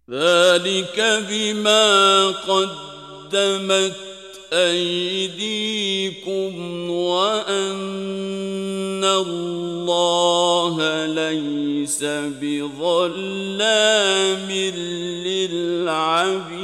ذلك بما قدمت أيديكم وأن الله ليس بظلام للعبيد.